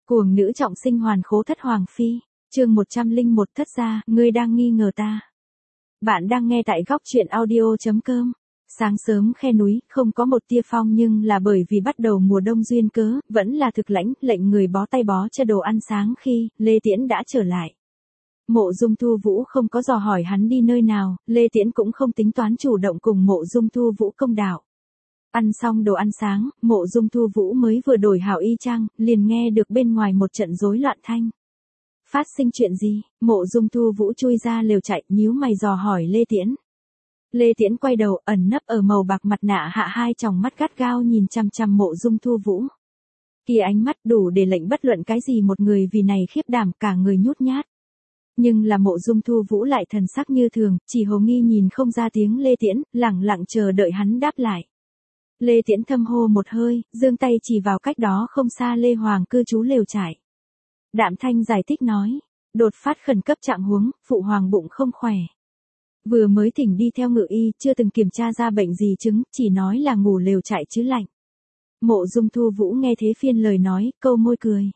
Cuồng nữ trọng sinh hoàn khố thất hoàng phi, chương 101 thất gia, ngươi đang nghi ngờ ta. Bạn đang nghe tại góc truyện audio.com. Sáng sớm khe núi, không có một tia phong nhưng là bởi vì bắt đầu mùa đông duyên cớ, vẫn là thực lãnh, lệnh người bó tay bó chân đồ ăn sáng khi, Lê Tiễn đã trở lại. Mộ Dung Thu Vũ không có dò hỏi hắn đi nơi nào, Lê Tiễn cũng không tính toán chủ động cùng Mộ Dung Thu Vũ công đạo. Ăn xong đồ ăn sáng, Mộ Dung Thu Vũ mới vừa đổi hảo y trang, liền nghe được bên ngoài một trận rối loạn thanh. Phát sinh chuyện gì? Mộ Dung Thu Vũ chui ra lều chạy, nhíu mày dò hỏi Lê Tiễn. Lê Tiễn quay đầu, ẩn nấp ở màu bạc mặt nạ hạ, hai tròng mắt gắt gao nhìn chằm chằm Mộ Dung Thu Vũ. Kia ánh mắt đủ để lệnh bất luận cái gì một người vì này khiếp đảm, cả người nhút nhát. Nhưng là Mộ Dung Thu Vũ lại thần sắc như thường, chỉ hồ nghi nhìn không ra tiếng Lê Tiễn, lẳng lặng chờ đợi hắn đáp lại. Lê Tiễn thâm hô một hơi, giương tay chỉ vào cách đó không xa Lê Hoàng cư trú lều trại. Đạm thanh giải thích nói, đột phát khẩn cấp trạng huống, phụ hoàng bụng không khỏe. Vừa mới thỉnh đi theo ngự y, chưa từng kiểm tra ra bệnh gì chứng, chỉ nói là ngủ lều trại chứ lạnh. Mộ Dung Thu Vũ nghe thế phiên lời nói, câu môi cười.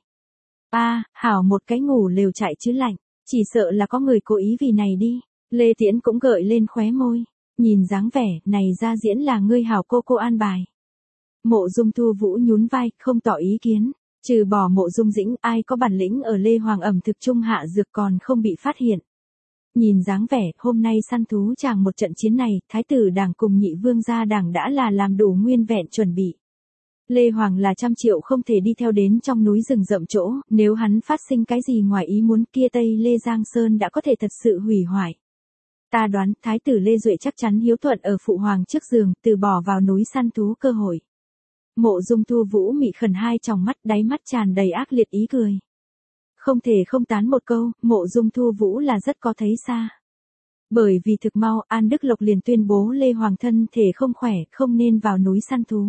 Hảo một cái ngủ lều trại chứ lạnh, chỉ sợ là có người cố ý vì này đi. Lê Tiễn cũng gợi lên khóe môi. Nhìn dáng vẻ, này ra diễn là ngươi hảo cô an bài. Mộ Dung Thu Vũ nhún vai, không tỏ ý kiến. Trừ bỏ Mộ Dung Dĩnh, ai có bản lĩnh ở Lê Hoàng ẩm thực trung hạ dược còn không bị phát hiện. Nhìn dáng vẻ, hôm nay săn thú chàng một trận chiến này, Thái tử đảng cùng Nhị Vương gia đảng đã là làm đủ nguyên vẹn chuẩn bị. Lê Hoàng là 100 triệu không thể đi theo đến trong núi rừng rậm chỗ, nếu hắn phát sinh cái gì ngoài ý muốn kia Tây Lê Giang Sơn đã có thể thật sự hủy hoại. Ta đoán, Thái tử Lê Duệ chắc chắn hiếu thuận ở phụ hoàng trước giường, từ bỏ vào núi săn thú cơ hội. Mộ Dung Thu Vũ mị khẩn hai tròng mắt, đáy mắt tràn đầy ác liệt ý cười. Không thể không tán một câu, Mộ Dung Thu Vũ là rất có thấy xa. Bởi vì thực mau, An Đức Lộc liền tuyên bố Lê Hoàng thân thể không khỏe, không nên vào núi săn thú.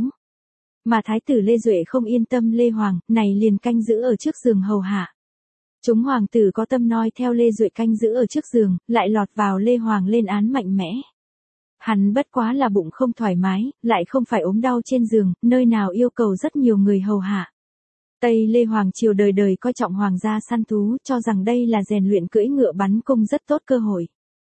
Mà Thái tử Lê Duệ không yên tâm Lê Hoàng, này liền canh giữ ở trước giường hầu hạ. Chúng hoàng tử có tâm noi theo Lê Duệ canh giữ ở trước giường, lại lọt vào Lê Hoàng lên án mạnh mẽ. Hắn bất quá là bụng không thoải mái, lại không phải ốm đau trên giường, nơi nào yêu cầu rất nhiều người hầu hạ. Tây Lê Hoàng triều đời đời coi trọng hoàng gia săn thú, cho rằng đây là rèn luyện cưỡi ngựa bắn cung rất tốt cơ hội.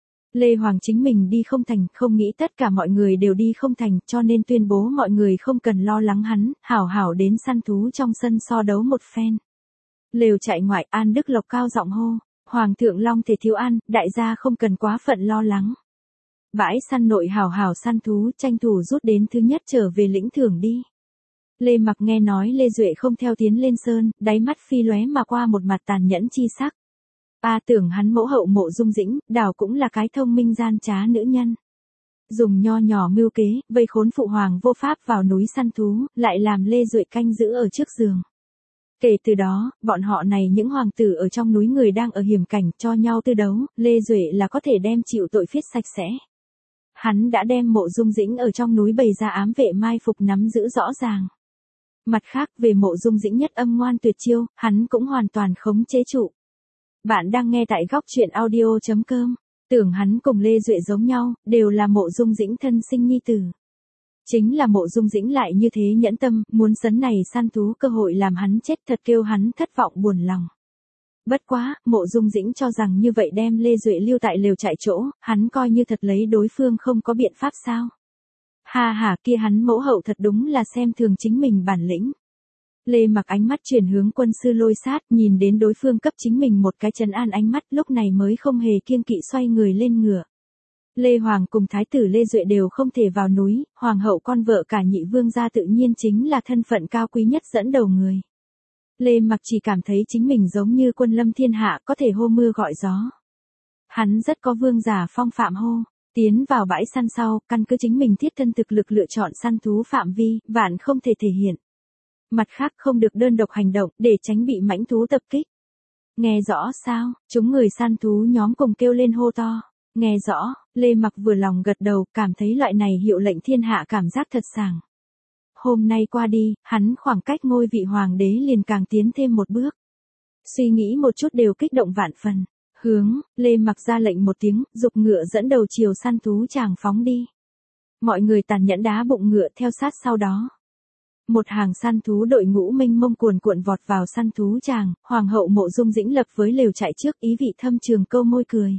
Lê Hoàng chính mình đi không thành, không nghĩ tất cả mọi người đều đi không thành, cho nên tuyên bố mọi người không cần lo lắng hắn, hảo hảo đến săn thú trong sân so đấu một phen. Lều chạy ngoại, An Đức Lộc cao giọng hô, Hoàng thượng long thể thiếu ăn, đại gia không cần quá phận lo lắng. Bãi săn nội hảo hảo săn thú, tranh thủ rút đến thứ nhất trở về lĩnh thưởng đi. Lê Mặc nghe nói Lê Duệ không theo tiến lên sơn, đáy mắt phi lóe mà qua một mặt tàn nhẫn chi sắc. Tưởng hắn mẫu hậu Mộ Dung Dĩnh, đảo cũng là cái thông minh gian trá nữ nhân. Dùng nho nhỏ mưu kế, vây khốn phụ hoàng vô pháp vào núi săn thú, lại làm Lê Duệ canh giữ ở trước giường. Kể từ đó, bọn họ này những hoàng tử ở trong núi người đang ở hiểm cảnh cho nhau tư đấu, Lê Duệ là có thể đem chịu tội phiết sạch sẽ. Hắn đã đem Mộ Dung Dĩnh ở trong núi bày ra ám vệ mai phục nắm giữ rõ ràng. Mặt khác về Mộ Dung Dĩnh nhất âm ngoan tuyệt chiêu, hắn cũng hoàn toàn khống chế trụ. Bạn đang nghe tại góc truyện audio.com. Tưởng hắn cùng Lê Duệ giống nhau, đều là Mộ Dung Dĩnh thân sinh nhi tử. Chính là Mộ Dung Dĩnh lại như thế nhẫn tâm, muốn sấn này săn thú cơ hội làm hắn chết, thật kêu hắn thất vọng buồn lòng. Bất quá, Mộ Dung Dĩnh cho rằng như vậy đem Lê Duệ lưu tại lều trại chỗ, hắn coi như thật lấy đối phương không có biện pháp sao. Kia hắn mẫu hậu thật đúng là xem thường chính mình bản lĩnh. Lê Mặc ánh mắt chuyển hướng quân sư Lôi Sát, nhìn đến đối phương cấp chính mình một cái trấn an ánh mắt, lúc này mới không hề kiêng kỵ xoay người lên ngựa. Lê Hoàng cùng Thái tử Lê Duệ đều không thể vào núi, Hoàng hậu con vợ cả Nhị Vương gia tự nhiên chính là thân phận cao quý nhất dẫn đầu người. Lê Mặc chỉ cảm thấy chính mình giống như quân lâm thiên hạ, có thể hô mưa gọi gió. Hắn rất có vương giả phong phạm hô, tiến vào bãi săn sau, căn cứ chính mình thiết thân thực lực lựa chọn săn thú phạm vi, vạn không thể thể hiện. Mặt khác không được đơn độc hành động, để tránh bị mãnh thú tập kích. Nghe rõ sao, chúng người săn thú nhóm cùng kêu lên hô to. Nghe rõ, Lê Mặc vừa lòng gật đầu, cảm thấy loại này hiệu lệnh thiên hạ cảm giác thật sảng. Hôm nay qua đi, hắn khoảng cách ngôi vị hoàng đế liền càng tiến thêm một bước. Suy nghĩ một chút đều kích động vạn phần. Lê Mặc ra lệnh một tiếng, dục ngựa dẫn đầu chiều săn thú chàng phóng đi. Mọi người tàn nhẫn đá bụng ngựa theo sát sau đó. Một hàng săn thú đội ngũ mênh mông cuồn cuộn vọt vào săn thú tràng, Hoàng hậu Mộ Dung Dĩnh lập với lều trại trước, ý vị thâm trường câu môi cười.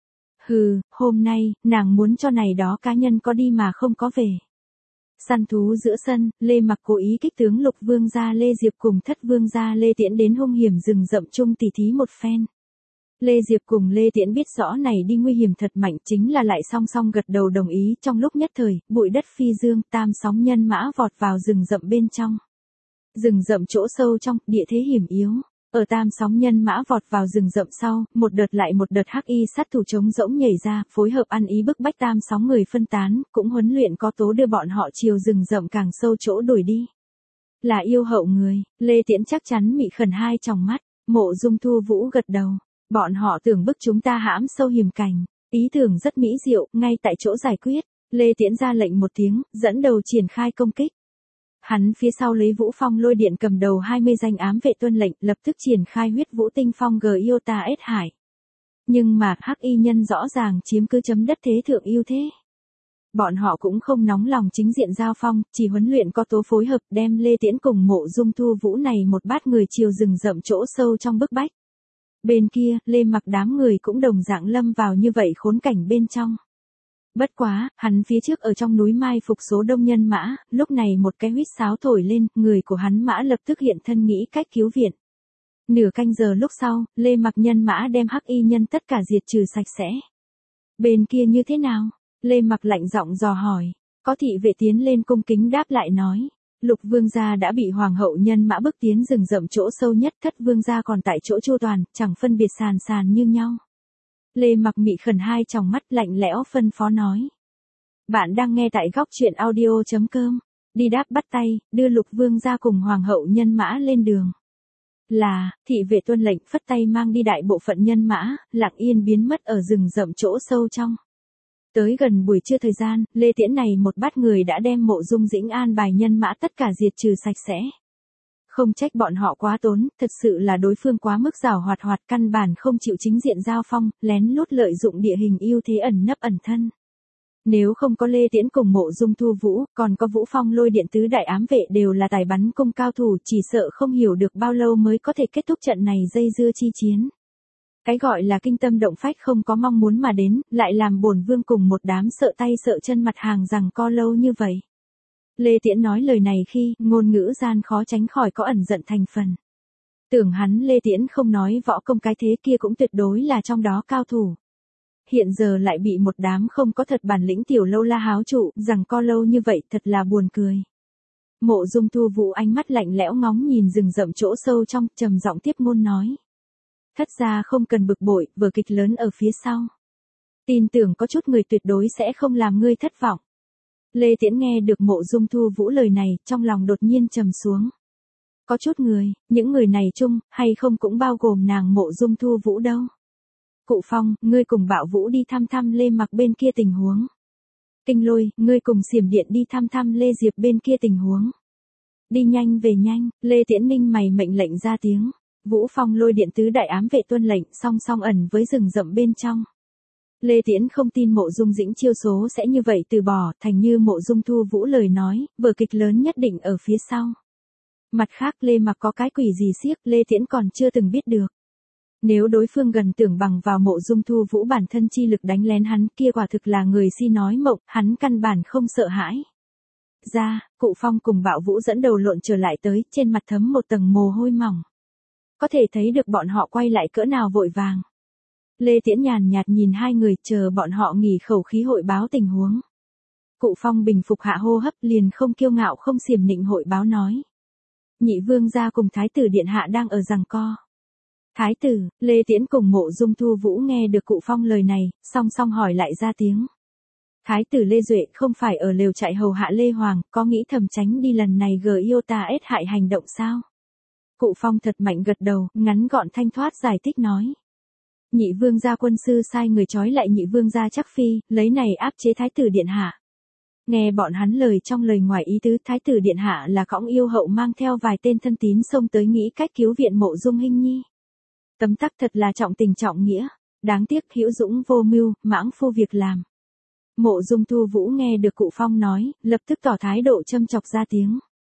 Hừ, hôm nay, nàng muốn cho này đó cá nhân có đi mà không có về. Săn thú giữa sân, Lê Mặc cố ý kích tướng Lục Vương gia Lê Diệp cùng Thất Vương gia Lê Tiễn đến hung hiểm rừng rậm chung tỉ thí một phen. Lê Diệp cùng Lê Tiễn biết rõ này đi nguy hiểm thật mạnh, chính là lại song song gật đầu đồng ý. Trong lúc nhất thời, bụi đất phi dương, tam sóng nhân mã vọt vào rừng rậm bên trong. Rừng rậm chỗ sâu trong, địa thế hiểm yếu. Ở tam sóng nhân mã vọt vào rừng rậm sau, một đợt lại một đợt hắc y sát thủ trống rỗng nhảy ra, phối hợp ăn ý bức bách tam sóng người phân tán, cũng huấn luyện có tố đưa bọn họ chiều rừng rậm càng sâu chỗ đuổi đi. Là yêu hậu người, Lê Tiễn chắc chắn mị khẩn hai tròng mắt. Mộ Dung Thu Vũ gật đầu. Bọn họ tưởng bức chúng ta hãm sâu hiểm cảnh. Ý tưởng rất mỹ diệu, ngay tại chỗ giải quyết. Lê Tiễn ra lệnh một tiếng, dẫn đầu triển khai công kích. Hắn phía sau lấy Vũ Phong Lôi Điện cầm đầu 20 danh ám vệ tuân lệnh, lập tức triển khai huyết vũ tinh phong Giota S Hải. Nhưng mà, hắc y nhân rõ ràng chiếm cứ chấm đất thế thượng ưu thế. Bọn họ cũng không nóng lòng chính diện giao phong, chỉ huấn luyện có tố phối hợp đem Lê Tiễn cùng Mộ Dung Thu Vũ này một bát người chiều rừng rậm chỗ sâu trong bức bách. Bên kia, Lê Mặc đám người cũng đồng dạng lâm vào như vậy khốn cảnh bên trong. Bất quá, hắn phía trước ở trong núi mai phục số đông nhân mã, lúc này một cái huýt sáo thổi lên, người của hắn mã lập tức hiện thân nghĩ cách cứu viện. Nửa canh giờ lúc sau, Lê Mặc nhân mã đem hắc y nhân tất cả diệt trừ sạch sẽ. Bên kia như thế nào? Lê Mặc lạnh giọng dò hỏi. Có thị vệ tiến lên cung kính đáp lại nói. Lục Vương gia đã bị Hoàng hậu nhân mã bức tiến rừng rậm chỗ sâu nhất, Thất Vương gia còn tại chỗ chu toàn, chẳng phân biệt sàn sàn như nhau. Lê Mặc mị khẩn hai tròng mắt lạnh lẽo phân phó nói. Bạn đang nghe tại góc truyện audio.com. Đi đáp bắt tay, đưa Lục Vương gia cùng Hoàng hậu nhân mã lên đường. Là, thị vệ tuân lệnh phất tay mang đi đại bộ phận nhân mã, lặng yên biến mất ở rừng rậm chỗ sâu trong. Tới gần buổi trưa thời gian, Lê Tiễn này một bát người đã đem Mộ Dung Dĩnh an bài nhân mã tất cả diệt trừ sạch sẽ. Không trách bọn họ quá tốn, thật sự là đối phương quá mức giàu hoạt căn bản không chịu chính diện giao phong, lén lút lợi dụng địa hình ưu thế ẩn nấp ẩn thân. Nếu không có Lê Tiễn cùng Mộ Dung Thu Vũ, còn có Vũ Phong Lôi Điện tứ đại ám vệ đều là tài bắn cung cao thủ, chỉ sợ không hiểu được bao lâu mới có thể kết thúc trận này dây dưa chi chiến. Cái gọi là kinh tâm động phách không có mong muốn mà đến, lại làm bổn vương cùng một đám sợ tay sợ chân mặt hàng rằng co lâu như vậy. Lê Tiễn nói lời này khi, ngôn ngữ gian khó tránh khỏi có ẩn giận thành phần. Tưởng hắn Lê Tiễn không nói võ công cái thế kia cũng tuyệt đối là trong đó cao thủ. Hiện giờ lại bị một đám không có thật bản lĩnh tiểu lâu la háo trụ, rằng co lâu như vậy thật là buồn cười. Mộ Dung Thu Vũ ánh mắt lạnh lẽo ngóng nhìn rừng rậm chỗ sâu trong, trầm giọng tiếp ngôn nói. Thất gia không cần bực bội, vở kịch lớn ở phía sau. Tin tưởng có chút người tuyệt đối sẽ không làm ngươi thất vọng. Lê Tiễn nghe được Mộ Dung Thu Vũ lời này, trong lòng đột nhiên trầm xuống. Có chút người, những người này chung, hay không cũng bao gồm nàng Mộ Dung Thu Vũ đâu. Cụ Phong, ngươi cùng Bạo Vũ đi thăm Lê Mặc bên kia tình huống. Kinh Lôi, ngươi cùng Xiểm Điện đi thăm Lê Diệp bên kia tình huống. Đi nhanh về nhanh, Lê Tiễn ninh mày mệnh lệnh ra tiếng. Vũ Phong Lôi Điện tứ đại ám vệ tuân lệnh, song song ẩn với rừng rậm bên trong. Lê Tiễn không tin Mộ Dung Dĩnh chiêu số sẽ như vậy từ bỏ, thành như Mộ Dung Thu Vũ lời nói, vở kịch lớn nhất định ở phía sau. Mặt khác Lê Mặc có cái quỷ gì xiếc, Lê Tiễn còn chưa từng biết được. Nếu đối phương gần tưởng bằng vào Mộ Dung Thu Vũ bản thân chi lực đánh lén hắn, kia quả thực là người si nói mộng, hắn căn bản không sợ hãi. Cụ Phong cùng Bạo Vũ dẫn đầu lộn trở lại tới, trên mặt thấm một tầng mồ hôi mỏng. Có thể thấy được bọn họ quay lại cỡ nào vội vàng. Lê Tiễn nhàn nhạt nhìn hai người, chờ bọn họ nghỉ khẩu khí hội báo tình huống. Cụ Phong bình phục hạ hô hấp, liền không kiêu ngạo không xiểm nịnh hội báo nói. Nhị vương gia cùng thái tử điện hạ đang ở giằng co. Thái tử, Lê Tiễn cùng Mộ Dung Thu Vũ nghe được Cụ Phong lời này, song song hỏi lại ra tiếng. Thái tử Lê Duệ không phải ở lều trại hầu hạ Lê Hoàng, có nghĩ thầm tránh đi lần này Giota S hại hành động sao? Cụ Phong thật mạnh gật đầu, ngắn gọn thanh thoát giải thích nói. Nhị vương gia quân sư sai người trói lại nhị vương gia Trắc Phi, lấy này áp chế thái tử điện hạ. Nghe bọn hắn lời trong lời ngoài ý tứ, thái tử điện hạ là cõng yêu hậu mang theo vài tên thân tín xông tới nghĩ cách cứu viện Mộ Dung Hinh Nhi. Tấm tắc thật là trọng tình trọng nghĩa, đáng tiếc hữu dũng vô mưu, mãng phu việc làm. Mộ Dung Thu Vũ nghe được Cụ Phong nói, lập tức tỏ thái độ châm chọc ra tiếng.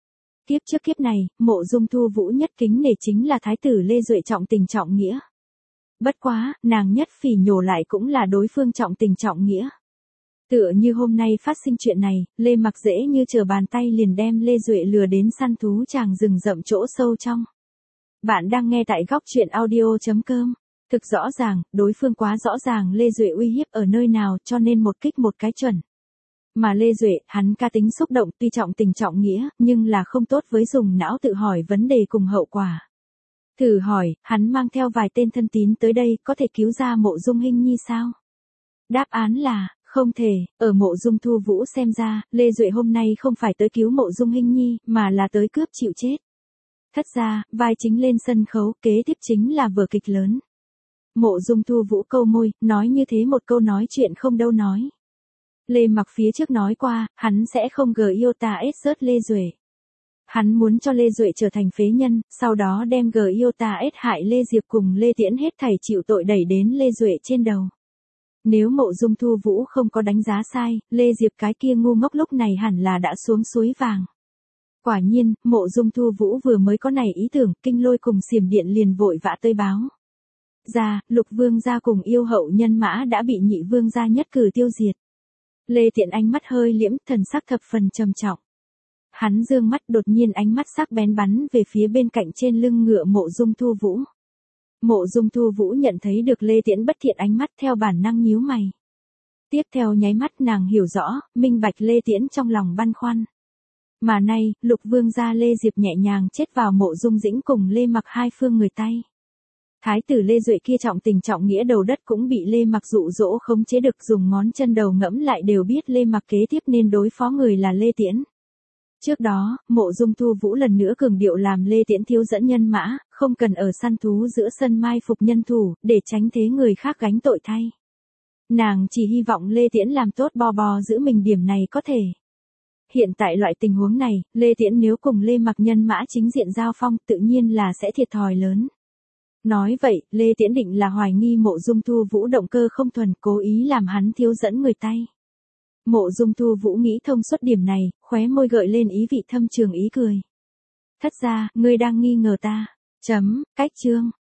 Kiếp trước kiếp này, Mộ Dung Thu Vũ nhất kính nể chính là thái tử Lê Duệ trọng tình trọng nghĩa. Bất quá, nàng nhất phỉ nhổ lại cũng là đối phương trọng tình trọng nghĩa. Tựa như hôm nay phát sinh chuyện này, Lê Mặc dễ như trở bàn tay liền đem Lê Duệ lừa đến săn thú tràng rừng rậm chỗ sâu trong. Bạn đang nghe tại góc truyện audio.com. Thực rõ ràng, đối phương quá rõ ràng Lê Duệ uy hiếp ở nơi nào cho nên một kích một cái chuẩn. Mà Lê Duệ, hắn cá tính xúc động tuy trọng tình trọng nghĩa, nhưng là không tốt với dùng não tự hỏi vấn đề cùng hậu quả. Thử hỏi, hắn mang theo vài tên thân tín tới đây có thể cứu ra Mộ Dung Hinh Nhi sao? Đáp án là, không thể, ở Mộ Dung Thu Vũ xem ra, Lê Duệ hôm nay không phải tới cứu Mộ Dung Hinh Nhi, mà là tới cướp chịu chết. Thất ra, vai chính lên sân khấu, kế tiếp chính là vở kịch lớn. Mộ Dung Thu Vũ câu môi, nói như thế một câu nói chuyện không đâu nói. Lê Mặc phía trước nói qua, hắn sẽ không Giota rớt Lê Duệ. Hắn muốn cho Lê Duệ trở thành phế nhân, sau đó đem Giota hại Lê Diệp cùng Lê Tiễn hết thảy chịu tội đẩy đến Lê Duệ trên đầu. Nếu Mộ Dung Thu Vũ không có đánh giá sai, Lê Diệp cái kia ngu ngốc lúc này hẳn là đã xuống suối vàng. Quả nhiên, Mộ Dung Thu Vũ vừa mới có này ý tưởng, Kinh Lôi cùng Xiểm Điện liền vội vã tới báo. Lục vương gia cùng yêu hậu nhân mã đã bị nhị vương gia nhất cử tiêu diệt. Lê Tiện ánh mắt hơi liễm, thần sắc thập phần trầm trọng. Hắn dương mắt đột nhiên ánh mắt sắc bén bắn về phía bên cạnh trên lưng ngựa Mộ Dung Thu Vũ. Mộ Dung Thu Vũ nhận thấy được Lê Tiễn bất thiện ánh mắt theo bản năng nhíu mày. Tiếp theo nháy mắt nàng hiểu rõ, minh bạch Lê Tiễn trong lòng băn khoăn. Mà nay, Lục vương gia Lê Diệp nhẹ nhàng chết vào Mộ Dung Dĩnh cùng Lê Mặc hai phương người tay. Thái tử Lê Duệ kia trọng tình trọng nghĩa đầu đất cũng bị Lê Mặc dụ dỗ khống chế được, dùng ngón chân đầu ngẫm lại đều biết Lê Mặc kế tiếp nên đối phó người là Lê Tiễn. Trước đó, Mộ Dung Thu Vũ lần nữa cường điệu làm Lê Tiễn thiếu dẫn nhân mã, không cần ở săn thú giữa sân mai phục nhân thủ, để tránh thế người khác gánh tội thay. Nàng chỉ hy vọng Lê Tiễn làm tốt bò giữ mình điểm này có thể. Hiện tại loại tình huống này, Lê Tiễn nếu cùng Lê Mặc nhân mã chính diện giao phong tự nhiên là sẽ thiệt thòi lớn. Nói vậy, Lê Tiễn định là hoài nghi Mộ Dung Thu Vũ động cơ không thuần, cố ý làm hắn thiếu dẫn người tay. Mộ Dung Thu Vũ nghĩ thông suốt điểm này, khóe môi gợi lên ý vị thâm trường ý cười. Thất ra, ngươi đang nghi ngờ ta. Cách chương.